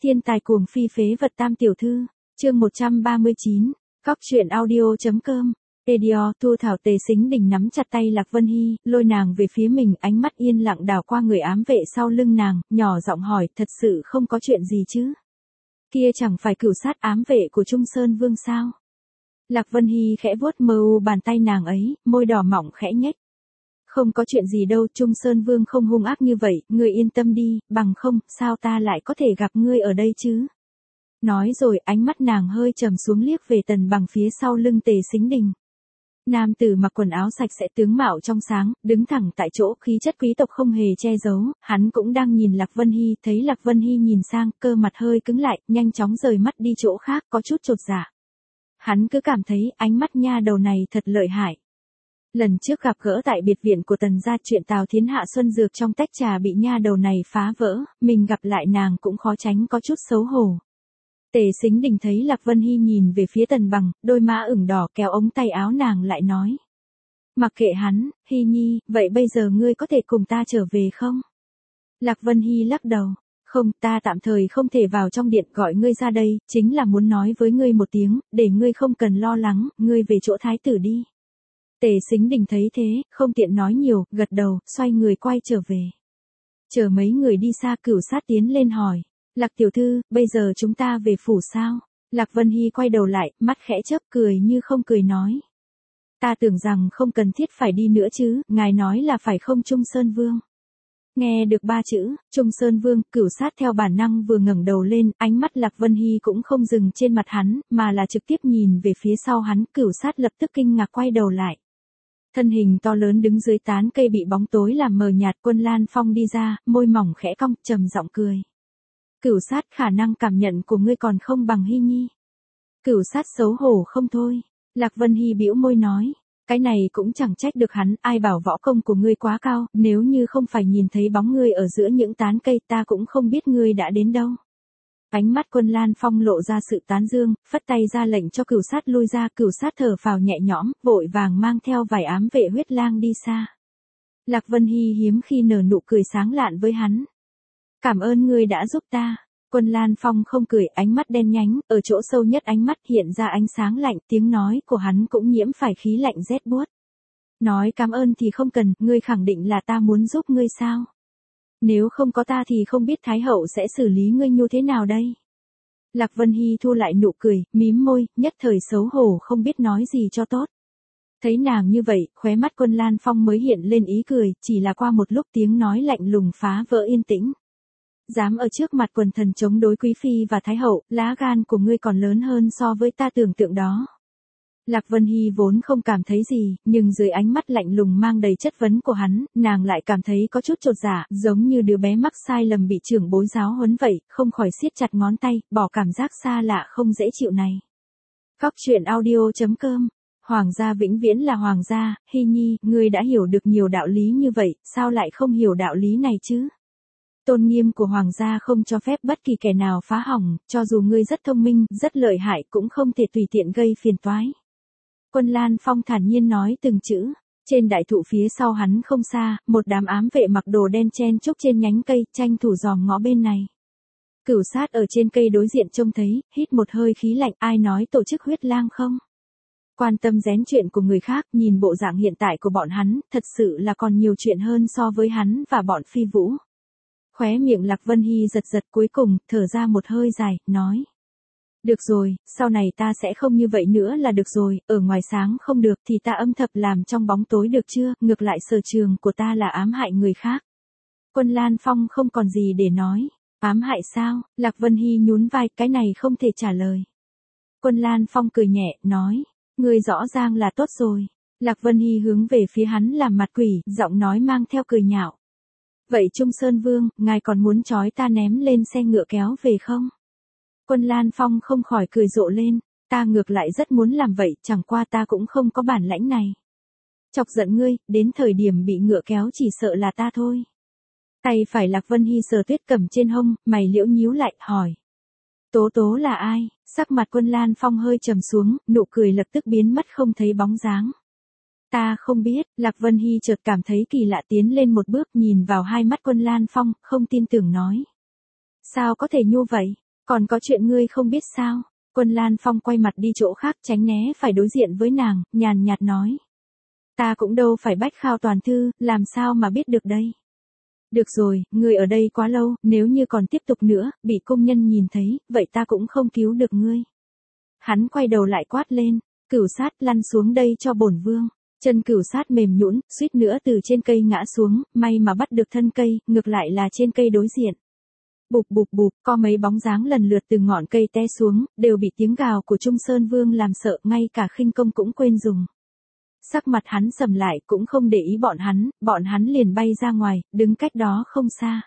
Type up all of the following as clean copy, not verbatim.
Thiên tài cuồng phi phế vật tam tiểu thư, chương 139, Cóc truyện audio.com. Editor Thu Thảo. Tề Sính Đình nắm chặt tay Lạc Vân Hy, lôi nàng về phía mình, ánh mắt yên lặng đảo qua người ám vệ sau lưng nàng, nhỏ giọng hỏi, thật sự không có chuyện gì chứ? Kia chẳng phải cửu sát ám vệ của Trung Sơn Vương sao? Lạc Vân Hy khẽ vuốt mờ u bàn tay nàng ấy, môi đỏ mỏng khẽ nhếch. Không có chuyện gì đâu, Trung Sơn Vương không hung ác như vậy, ngươi yên tâm đi, bằng không, sao ta lại có thể gặp ngươi ở đây chứ? Nói rồi, ánh mắt nàng hơi trầm xuống liếc về Tần Bằng phía sau lưng Tề Sính Đình. Nam tử mặc quần áo sạch sẽ, tướng mạo trong sáng, đứng thẳng tại chỗ, khí chất quý tộc không hề che giấu, hắn cũng đang nhìn Lạc Vân Hy, thấy Lạc Vân Hy nhìn sang, cơ mặt hơi cứng lại, nhanh chóng rời mắt đi chỗ khác, có chút chột dạ. Hắn cứ cảm thấy, ánh mắt nha đầu này thật lợi hại. Lần trước gặp gỡ tại biệt viện của Tần gia, chuyện Tào Thiến hạ xuân dược trong tách trà bị nha đầu này phá vỡ, mình gặp lại nàng cũng khó tránh có chút xấu hổ. Tề Sính Đình thấy Lạc Vân Hy nhìn về phía Tần Bằng, đôi má ửng đỏ, kéo ống tay áo nàng lại nói. Mặc kệ hắn, Hy nhi, vậy bây giờ ngươi có thể cùng ta trở về không? Lạc Vân Hy lắc đầu. Không, ta tạm thời không thể vào trong điện, gọi ngươi ra đây, chính là muốn nói với ngươi một tiếng, để ngươi không cần lo lắng, ngươi về chỗ thái tử đi. Tề Sính Đình thấy thế, không tiện nói nhiều, gật đầu, xoay người quay trở về. Chờ mấy người đi xa, Cửu Sát tiến lên hỏi. Lạc tiểu thư, bây giờ chúng ta về phủ sao? Lạc Vân Hy quay đầu lại, mắt khẽ chớp, cười như không cười nói. Ta tưởng rằng không cần thiết phải đi nữa chứ, ngài nói là phải không Trung Sơn Vương? Nghe được ba chữ, Trung Sơn Vương, Cửu Sát theo bản năng vừa ngẩng đầu lên, ánh mắt Lạc Vân Hy cũng không dừng trên mặt hắn, mà là trực tiếp nhìn về phía sau hắn, Cửu Sát lập tức kinh ngạc quay đầu lại. Thân hình to lớn đứng dưới tán cây bị bóng tối làm mờ nhạt, Quân Lan Phong đi ra, môi mỏng khẽ cong, trầm giọng cười. Cửu Sát, khả năng cảm nhận của ngươi còn không bằng Hy nhi. Cửu Sát xấu hổ không thôi. Lạc Vân Hy bĩu môi nói. Cái này cũng chẳng trách được hắn, ai bảo võ công của ngươi quá cao, nếu như không phải nhìn thấy bóng ngươi ở giữa những tán cây ta cũng không biết ngươi đã đến đâu. Ánh mắt Quân Lan Phong lộ ra sự tán dương, phất tay ra lệnh cho Cửu Sát lui ra, Cửu Sát thở phào nhẹ nhõm, vội vàng mang theo vài ám vệ huyết lang đi xa. Lạc Vân Hy hiếm khi nở nụ cười sáng lạn với hắn. Cảm ơn ngươi đã giúp ta. Quân Lan Phong không cười, ánh mắt đen nhánh, ở chỗ sâu nhất ánh mắt hiện ra ánh sáng lạnh, tiếng nói của hắn cũng nhiễm phải khí lạnh rét buốt. Nói cảm ơn thì không cần, ngươi khẳng định là ta muốn giúp ngươi sao? Nếu không có ta thì không biết Thái hậu sẽ xử lý ngươi như thế nào đây? Lạc Vân Hy thu lại nụ cười, mím môi, nhất thời xấu hổ không biết nói gì cho tốt. Thấy nàng như vậy, khóe mắt Quân Lan Phong mới hiện lên ý cười, chỉ là qua một lúc tiếng nói lạnh lùng phá vỡ yên tĩnh. Dám ở trước mặt quần thần chống đối quý phi và thái hậu, lá gan của ngươi còn lớn hơn so với ta tưởng tượng đó. Lạc Vân Hy vốn không cảm thấy gì, nhưng dưới ánh mắt lạnh lùng mang đầy chất vấn của hắn, nàng lại cảm thấy có chút chột dạ, giống như đứa bé mắc sai lầm bị trưởng bối giáo huấn vậy, không khỏi siết chặt ngón tay, bỏ cảm giác xa lạ không dễ chịu này. Cóc truyện audio.com. Hoàng gia vĩnh viễn là hoàng gia, Hy nhi, ngươi đã hiểu được nhiều đạo lý như vậy, sao lại không hiểu đạo lý này chứ? Tôn nghiêm của hoàng gia không cho phép bất kỳ kẻ nào phá hỏng, cho dù ngươi rất thông minh, rất lợi hại cũng không thể tùy tiện gây phiền toái. Quân Lan Phong thản nhiên nói từng chữ. Trên đại thụ phía sau hắn không xa, một đám ám vệ mặc đồ đen chen chúc trên nhánh cây, tranh thủ dòm ngó bên này. Cửu Sát ở trên cây đối diện trông thấy, hít một hơi khí lạnh, ai nói tổ chức huyết lang không? Quan tâm rén chuyện của người khác, nhìn bộ dạng hiện tại của bọn hắn, thật sự là còn nhiều chuyện hơn so với hắn và bọn phi vũ. Khóe miệng Lạc Vân Hy giật giật, cuối cùng, thở ra một hơi dài, nói. Được rồi, sau này ta sẽ không như vậy nữa là được rồi, ở ngoài sáng không được thì ta âm thầm làm trong bóng tối được chưa, ngược lại sở trường của ta là ám hại người khác. Quân Lan Phong không còn gì để nói. Ám hại sao? Lạc Vân Hy nhún vai, cái này không thể trả lời. Quân Lan Phong cười nhẹ, nói. Ngươi rõ ràng là tốt rồi. Lạc Vân Hy hướng về phía hắn làm mặt quỷ, giọng nói mang theo cười nhạo. Vậy Trung Sơn Vương, ngài còn muốn trói ta ném lên xe ngựa kéo về không? Quân Lan Phong không khỏi cười rộ lên, ta ngược lại rất muốn làm vậy, chẳng qua ta cũng không có bản lãnh này. Chọc giận ngươi, đến thời điểm bị ngựa kéo chỉ sợ là ta thôi. Tay phải Lạc Vân Hy sờ Tuyết Cầm trên hông, mày liễu nhíu lại, hỏi. Tố tố là ai? Sắc mặt Quân Lan Phong hơi trầm xuống, nụ cười lập tức biến mất không thấy bóng dáng. Ta không biết, Lạc Vân Hy chợt cảm thấy kỳ lạ tiến lên một bước nhìn vào hai mắt Quân Lan Phong, không tin tưởng nói. Sao có thể như vậy? Còn có chuyện ngươi không biết sao? Quân Lan Phong quay mặt đi chỗ khác tránh né phải đối diện với nàng, nhàn nhạt nói. Ta cũng đâu phải bách khao toàn thư, làm sao mà biết được đây? Được rồi, ngươi ở đây quá lâu, nếu như còn tiếp tục nữa, bị công nhân nhìn thấy, vậy ta cũng không cứu được ngươi. Hắn quay đầu lại quát lên, Cửu Sát lăn xuống đây cho bổn vương. Chân Cửu Sát mềm nhũn, suýt nữa từ trên cây ngã xuống, may mà bắt được thân cây, ngược lại là trên cây đối diện. Bụp bụp bụp, có mấy bóng dáng lần lượt từ ngọn cây té xuống, đều bị tiếng gào của Trung Sơn Vương làm sợ, ngay cả khinh công cũng quên dùng. Sắc mặt hắn sầm lại, cũng không để ý bọn hắn liền bay ra ngoài, đứng cách đó không xa.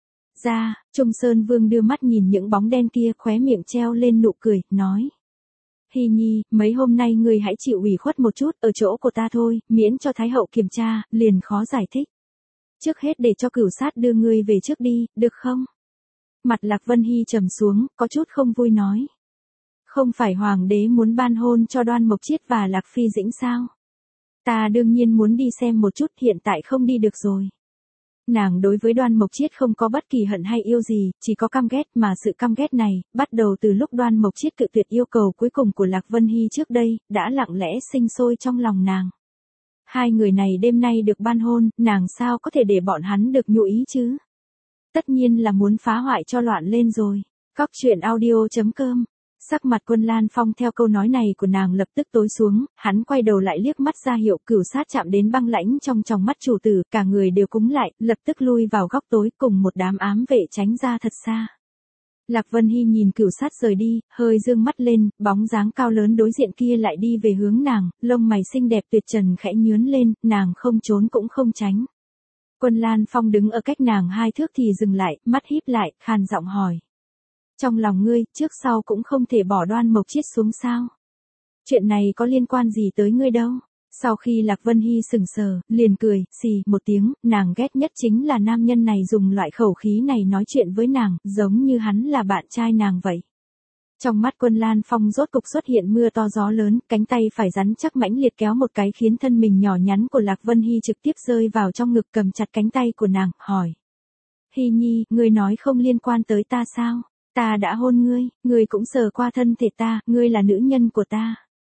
Trung Sơn Vương đưa mắt nhìn những bóng đen kia, khóe miệng treo lên nụ cười, nói. Hy Nhi, mấy hôm nay ngươi hãy chịu ủy khuất một chút, ở chỗ của ta thôi, miễn cho Thái hậu kiểm tra, liền khó giải thích. Trước hết để cho Cửu Sát đưa ngươi về trước đi, được không? Mặt Lạc Vân Hy trầm xuống, có chút không vui nói. Không phải hoàng đế muốn ban hôn cho Đoan Mộc Chiết và Lạc Phi Dĩnh sao? Ta đương nhiên muốn đi xem một chút, hiện tại không đi được rồi. Nàng đối với Đoan Mộc Chiết không có bất kỳ hận hay yêu gì, chỉ có căm ghét, mà sự căm ghét này, bắt đầu từ lúc Đoan Mộc Chiết cự tuyệt yêu cầu cuối cùng của Lạc Vân Hy trước đây, đã lặng lẽ sinh sôi trong lòng nàng. Hai người này đêm nay được ban hôn, nàng sao có thể để bọn hắn được nhụ ý chứ? Tất nhiên là muốn phá hoại cho loạn lên rồi. Cóc truyện audio.com. Sắc mặt Quân Lan Phong theo câu nói này của nàng lập tức tối xuống, hắn quay đầu lại liếc mắt ra hiệu Cửu Sát chạm đến băng lãnh trong tròng mắt chủ tử, cả người đều cúng lại, lập tức lui vào góc tối cùng một đám ám vệ tránh ra thật xa. Lạc Vân Hy nhìn Cửu Sát rời đi, hơi dương mắt lên, bóng dáng cao lớn đối diện kia lại đi về hướng nàng, lông mày xinh đẹp tuyệt trần khẽ nhướn lên, nàng không trốn cũng không tránh. Quân Lan Phong đứng ở cách nàng 2 thước thì dừng lại, mắt híp lại, khàn giọng hỏi. Trong lòng ngươi, trước sau cũng không thể bỏ Đoan Mộc Chiết xuống sao? Chuyện này có liên quan gì tới ngươi đâu? Sau khi Lạc Vân Hy sững sờ, liền cười, xì một tiếng, nàng ghét nhất chính là nam nhân này dùng loại khẩu khí này nói chuyện với nàng, giống như hắn là bạn trai nàng vậy. Trong mắt Quân Lan Phong rốt cục xuất hiện mưa to gió lớn, cánh tay phải rắn chắc mãnh liệt kéo một cái khiến thân mình nhỏ nhắn của Lạc Vân Hy trực tiếp rơi vào trong ngực, cầm chặt cánh tay của nàng, hỏi. Hy Nhi, ngươi nói không liên quan tới ta sao? Ta đã hôn ngươi cũng sờ qua thân thể ta, ngươi là nữ nhân của ta.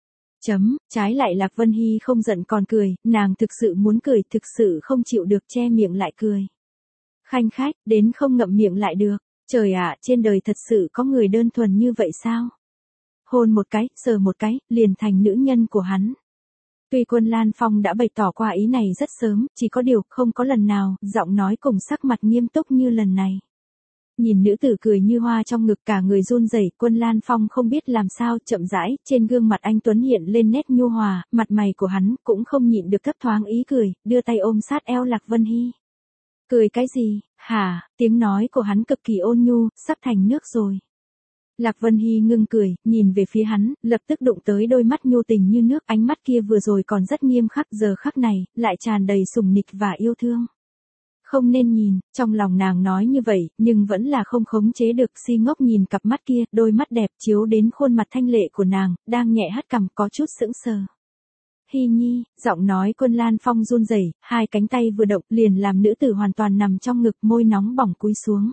Trái lại Lạc Vân Hy không giận còn cười, nàng thực sự muốn cười, thực sự không chịu được che miệng lại cười. Khanh khách, đến không ngậm miệng lại được. Trời ạ, trên đời thật sự có người đơn thuần như vậy sao? Hôn một cái, sờ một cái, liền thành nữ nhân của hắn. Tuy Quân Lan Phong đã bày tỏ qua ý này rất sớm, chỉ có điều không có lần nào, giọng nói cùng sắc mặt nghiêm túc như lần này. Nhìn nữ tử cười như hoa trong ngực, cả người run rẩy, Quân Lan Phong không biết làm sao, chậm rãi, trên gương mặt anh tuấn hiện lên nét nhu hòa, mặt mày của hắn cũng không nhịn được thấp thoáng ý cười, đưa tay ôm sát eo Lạc Vân Hy. Cười cái gì, hả? Tiếng nói của hắn cực kỳ ôn nhu, sắp thành nước rồi. Lạc Vân Hy ngưng cười, nhìn về phía hắn, lập tức đụng tới đôi mắt nhu tình như nước, ánh mắt kia vừa rồi còn rất nghiêm khắc, giờ khắc này, lại tràn đầy sủng nịch và yêu thương. Không nên nhìn, trong lòng nàng nói như vậy, nhưng vẫn là không khống chế được, si ngốc nhìn cặp mắt kia, đôi mắt đẹp chiếu đến khuôn mặt thanh lệ của nàng, đang nhẹ hất cằm, có chút sững sờ. Hy Nhi, giọng nói Quân Lan Phong run rẩy, hai cánh tay vừa động liền làm nữ tử hoàn toàn nằm trong ngực, môi nóng bỏng cúi xuống.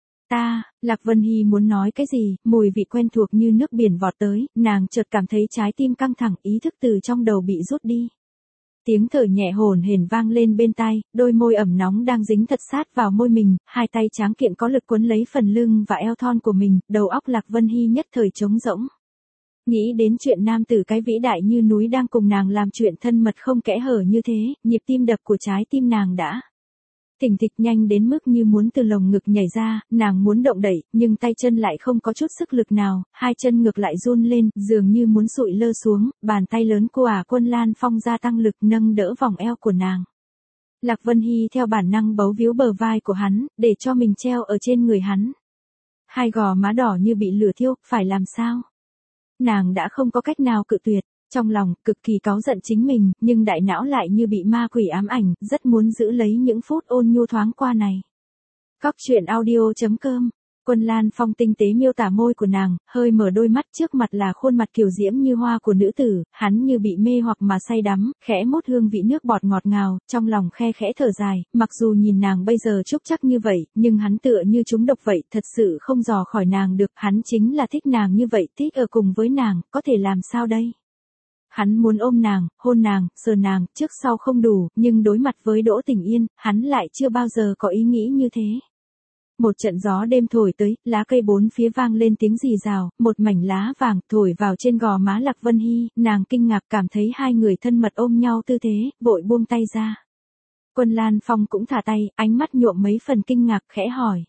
Lạc Vân Hy muốn nói cái gì, mùi vị quen thuộc như nước biển vọt tới, nàng chợt cảm thấy trái tim căng thẳng, ý thức từ trong đầu bị rút đi. Tiếng thở nhẹ hổn hển vang lên bên tai, đôi môi ẩm nóng đang dính thật sát vào môi mình, hai tay tráng kiện có lực quấn lấy phần lưng và eo thon của mình, đầu óc Lạc Vân Hy nhất thời trống rỗng. Nghĩ đến chuyện nam tử cái vĩ đại như núi đang cùng nàng làm chuyện thân mật không kẽ hở như thế, nhịp tim đập của trái tim nàng đã thình thịch nhanh đến mức như muốn từ lồng ngực nhảy ra, nàng muốn động đẩy, nhưng tay chân lại không có chút sức lực nào, hai chân ngược lại run lên, dường như muốn sụi lơ xuống, bàn tay lớn của Quân Lan Phong gia tăng lực nâng đỡ vòng eo của nàng. Lạc Vân Hy theo bản năng bấu víu bờ vai của hắn, để cho mình treo ở trên người hắn. Hai gò má đỏ như bị lửa thiêu, phải làm sao? Nàng đã không có cách nào cự tuyệt. Trong lòng, cực kỳ cáu giận chính mình, nhưng đại não lại như bị ma quỷ ám ảnh, rất muốn giữ lấy những phút ôn nhu thoáng qua này. Cóc truyện audio.com Quân Lan Phong tinh tế miêu tả môi của nàng, hơi mở đôi mắt, trước mặt là khuôn mặt kiều diễm như hoa của nữ tử, hắn như bị mê hoặc mà say đắm, khẽ mốt hương vị nước bọt ngọt ngào, trong lòng khe khẽ thở dài, mặc dù nhìn nàng bây giờ trúc chắc như vậy, nhưng hắn tựa như trúng độc vậy, thật sự không dò khỏi nàng được, hắn chính là thích nàng như vậy, thích ở cùng với nàng, có thể làm sao đây? Hắn muốn ôm nàng, hôn nàng, sờ nàng, trước sau không đủ, nhưng đối mặt với Đỗ Tình Yên, hắn lại chưa bao giờ có ý nghĩ như thế. Một trận gió đêm thổi tới, lá cây bốn phía vang lên tiếng rì rào, một mảnh lá vàng thổi vào trên gò má Lạc Vân Hy, nàng kinh ngạc cảm thấy hai người thân mật ôm nhau tư thế, vội buông tay ra. Quân Lan Phong cũng thả tay, ánh mắt nhuộm mấy phần kinh ngạc, khẽ hỏi.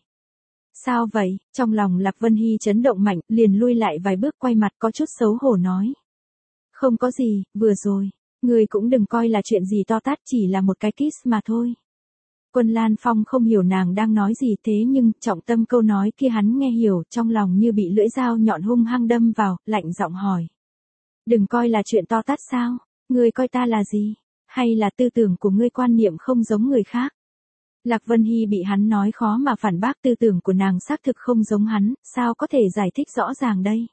Sao vậy? Trong lòng Lạc Vân Hy chấn động mạnh, liền lui lại vài bước, quay mặt có chút xấu hổ nói. Không có gì, vừa rồi, người cũng đừng coi là chuyện gì to tát, chỉ là một cái kiss mà thôi. Quân Lan Phong không hiểu nàng đang nói gì, thế nhưng trọng tâm câu nói kia hắn nghe hiểu, trong lòng như bị lưỡi dao nhọn hung hăng đâm vào, lạnh giọng hỏi. Đừng coi là chuyện to tát sao? Ngươi coi ta là gì? Hay là tư tưởng của ngươi quan niệm không giống người khác? Lạc Vân Hy bị hắn nói khó mà phản bác, tư tưởng của nàng xác thực không giống hắn, sao có thể giải thích rõ ràng đây?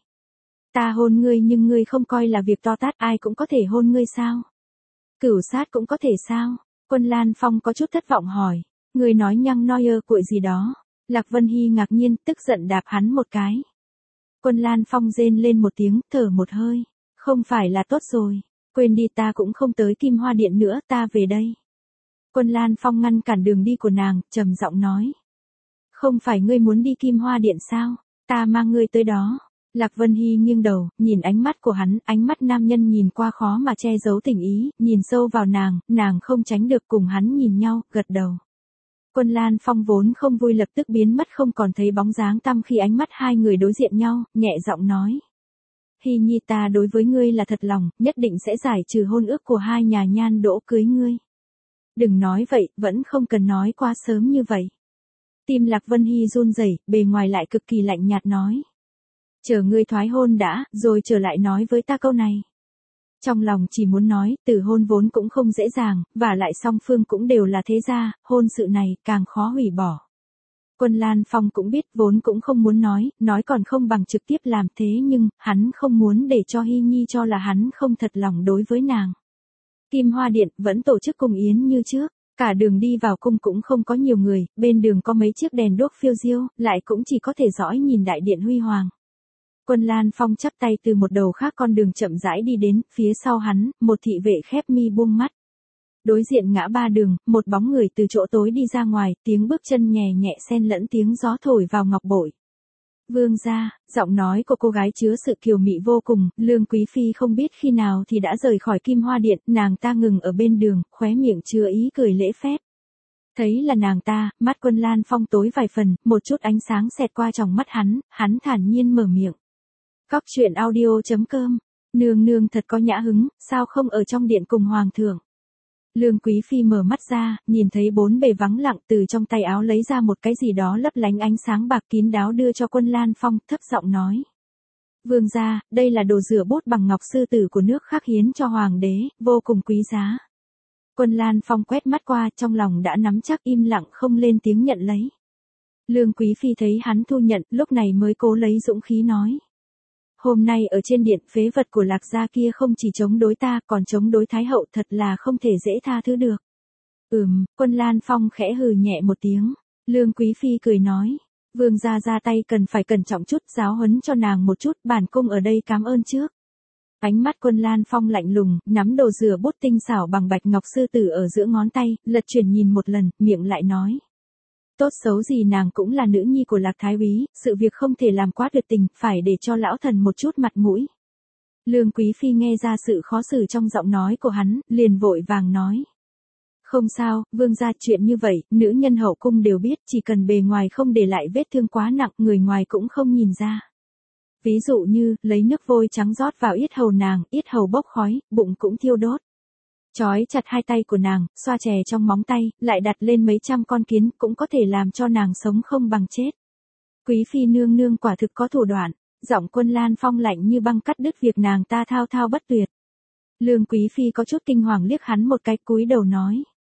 Ta hôn ngươi nhưng ngươi không coi là việc to tát, ai cũng có thể hôn ngươi sao? Cửu sát cũng có thể sao? Quân Lan Phong có chút thất vọng hỏi. Ngươi nói nhăng nói cuội gì đó? Lạc Vân Hy ngạc nhiên, tức giận đạp hắn một cái. Quân Lan Phong rên lên một tiếng, thở một hơi. Không phải là tốt rồi. Quên đi, ta cũng không tới Kim Hoa Điện nữa, ta về đây. Quân Lan Phong ngăn cản đường đi của nàng, trầm giọng nói. Không phải ngươi muốn đi Kim Hoa Điện sao? Ta mang ngươi tới đó. Lạc Vân Hy nghiêng đầu, nhìn ánh mắt của hắn, ánh mắt nam nhân nhìn qua khó mà che giấu tình ý, nhìn sâu vào nàng không tránh được, cùng hắn nhìn nhau, gật đầu. Quân Lan Phong vốn không vui lập tức biến mất không còn thấy bóng dáng tăm khi ánh mắt hai người đối diện nhau, nhẹ giọng nói. Hy Nhi, ta đối với ngươi là thật lòng, nhất định sẽ giải trừ hôn ước của hai nhà Nhan Đỗ cưới ngươi. Đừng nói vậy, vẫn không cần nói quá sớm như vậy. Tim Lạc Vân Hy run rẩy, bề ngoài lại cực kỳ lạnh nhạt nói. Chờ ngươi thoái hôn đã, rồi trở lại nói với ta câu này. Trong lòng chỉ muốn nói, từ hôn vốn cũng không dễ dàng, và lại song phương cũng đều là thế gia, hôn sự này càng khó hủy bỏ. Quân Lan Phong cũng biết, vốn cũng không muốn nói còn không bằng trực tiếp làm, thế nhưng, hắn không muốn để cho Hy Nhi cho là hắn không thật lòng đối với nàng. Kim Hoa Điện vẫn tổ chức cung yến như trước, cả đường đi vào cung cũng không có nhiều người, bên đường có mấy chiếc đèn đuốc phiêu diêu, lại cũng chỉ có thể dõi nhìn đại điện huy hoàng. Quân Lan Phong chắp tay từ một đầu khác con đường chậm rãi đi đến, phía sau hắn, một thị vệ khép mi buông mắt. Đối diện ngã ba đường, một bóng người từ chỗ tối đi ra ngoài, tiếng bước chân nhẹ nhẹ xen lẫn tiếng gió thổi vào ngọc bội. Vương gia, giọng nói của cô gái chứa sự kiều mị vô cùng, Lương Quý Phi không biết khi nào thì đã rời khỏi Kim Hoa Điện, nàng ta ngừng ở bên đường, khóe miệng chứa ý cười lễ phép. Thấy là nàng ta, mắt Quân Lan Phong tối vài phần, một chút ánh sáng xẹt qua trong mắt hắn thản nhiên mở miệng. Cóc truyện audio.com, nương nương thật có nhã hứng, sao không ở trong điện cùng hoàng thượng. Lương Quý Phi mở mắt ra, nhìn thấy bốn bề vắng lặng, từ trong tay áo lấy ra một cái gì đó lấp lánh ánh sáng bạc kín đáo đưa cho Quân Lan Phong, thấp giọng nói. Vương gia, đây là đồ rửa bút bằng ngọc sư tử của nước khác hiến cho hoàng đế, vô cùng quý giá. Quân Lan Phong quét mắt qua, trong lòng đã nắm chắc, im lặng không lên tiếng nhận lấy. Lương Quý Phi thấy hắn thu nhận, lúc này mới cố lấy dũng khí nói. Hôm nay ở trên điện, phế vật của Lạc gia kia không chỉ chống đối ta, còn chống đối Thái hậu, thật là không thể dễ tha thứ được. Quân Lan Phong khẽ hừ nhẹ một tiếng. Lương Quý Phi cười nói. Vương gia ra tay cần phải cẩn trọng chút, giáo huấn cho nàng một chút, bản cung ở đây cảm ơn trước. Ánh mắt Quân Lan Phong lạnh lùng, nắm đồ rửa bút tinh xảo bằng bạch ngọc sư tử ở giữa ngón tay, lật chuyển nhìn một lần, miệng lại nói. Tốt xấu gì nàng cũng là nữ nhi của Lạc Thái úy, sự việc không thể làm quá tuyệt tình, phải để cho lão thần một chút mặt mũi. Lương Quý Phi nghe ra sự khó xử trong giọng nói của hắn, liền vội vàng nói. Không sao, vương gia, chuyện như vậy, nữ nhân hậu cung đều biết, chỉ cần bề ngoài không để lại vết thương quá nặng, người ngoài cũng không nhìn ra. Ví dụ như, lấy nước vôi trắng rót vào yết hầu nàng, yết hầu bốc khói, bụng cũng thiêu đốt. Chói chặt hai tay của nàng, xoa chè trong móng tay, lại đặt lên mấy trăm con kiến, cũng có thể làm cho nàng sống không bằng chết. Quý Phi nương nương quả thực có thủ đoạn, giọng Quân Lan Phong lạnh như băng cắt đứt việc nàng ta thao thao bất tuyệt. Lương Quý Phi có chút kinh hoàng liếc hắn một cái, cúi đầu nói.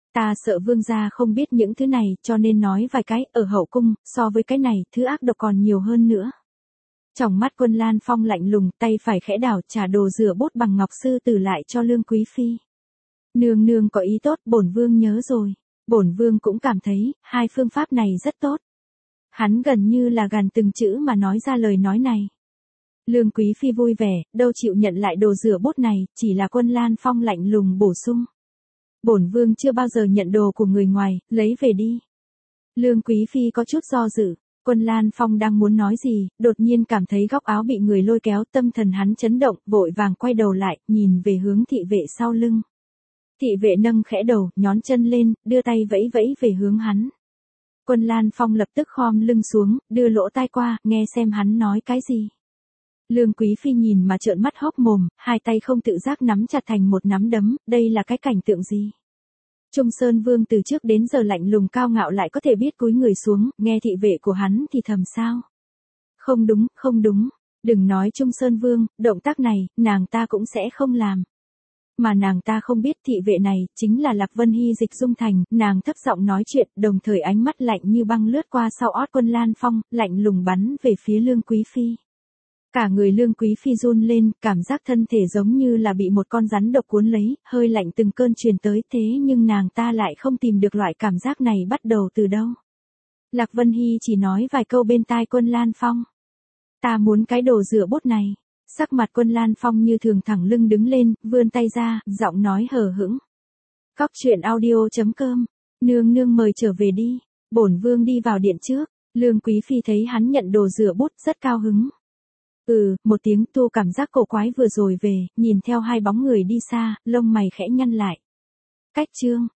Ta sợ vương gia không biết những thứ này cho nên nói vài cái ở hậu cung, so với cái này, thứ ác độc còn nhiều hơn nữa. Trong mắt Quân Lan Phong lạnh lùng, tay phải khẽ đảo trả đồ rửa bút bằng ngọc sư tử lại cho Lương Quý Phi. Nương nương có ý tốt, bổn vương nhớ rồi. Bổn vương cũng cảm thấy, hai phương pháp này rất tốt. Hắn gần như là gằn từng chữ mà nói ra lời nói này. Lương Quý Phi vui vẻ, đâu chịu nhận lại đồ rửa bút này, chỉ là Quân Lan Phong lạnh lùng bổ sung. Bổn vương chưa bao giờ nhận đồ của người ngoài, lấy về đi. Lương Quý Phi có chút do dự. Quân Lan Phong đang muốn nói gì, đột nhiên cảm thấy góc áo bị người lôi kéo, tâm thần hắn chấn động, vội vàng quay đầu lại, nhìn về hướng thị vệ sau lưng. Thị vệ nâng khẽ đầu, nhón chân lên, đưa tay vẫy vẫy về hướng hắn. Quân Lan Phong lập tức khom lưng xuống, đưa lỗ tai qua, nghe xem hắn nói cái gì. Lương Quý Phi nhìn mà trợn mắt hốc mồm, hai tay không tự giác nắm chặt thành một nắm đấm, đây là cái cảnh tượng gì? Trung Sơn Vương từ trước đến giờ lạnh lùng cao ngạo lại có thể biết cúi người xuống, nghe thị vệ của hắn thì thầm sao? Không đúng, không đúng, đừng nói Trung Sơn Vương, động tác này, nàng ta cũng sẽ không làm. Mà nàng ta không biết thị vệ này, chính là Lạc Vân Hy Dịch Dung Thành, nàng thấp giọng nói chuyện, đồng thời ánh mắt lạnh như băng lướt qua sau ót Quân Lan Phong, lạnh lùng bắn về phía Lương Quý Phi. Cả người Lương Quý Phi run lên, cảm giác thân thể giống như là bị một con rắn độc cuốn lấy, hơi lạnh từng cơn truyền tới thế nhưng nàng ta lại không tìm được loại cảm giác này bắt đầu từ đâu. Lạc Vân Hy chỉ nói vài câu bên tai Quân Lan Phong. Ta muốn cái đồ rửa bút này. Sắc mặt Quân Lan Phong như thường thẳng lưng đứng lên, vươn tay ra, giọng nói hờ hững. Cóc truyện audio.com, nương nương mời trở về đi, bổn vương đi vào điện trước. Lương Quý Phi thấy hắn nhận đồ rửa bút rất cao hứng. Một tiếng tu cảm giác cổ quái vừa rồi về, nhìn theo hai bóng người đi xa, lông mày khẽ nhăn lại. Cách chương.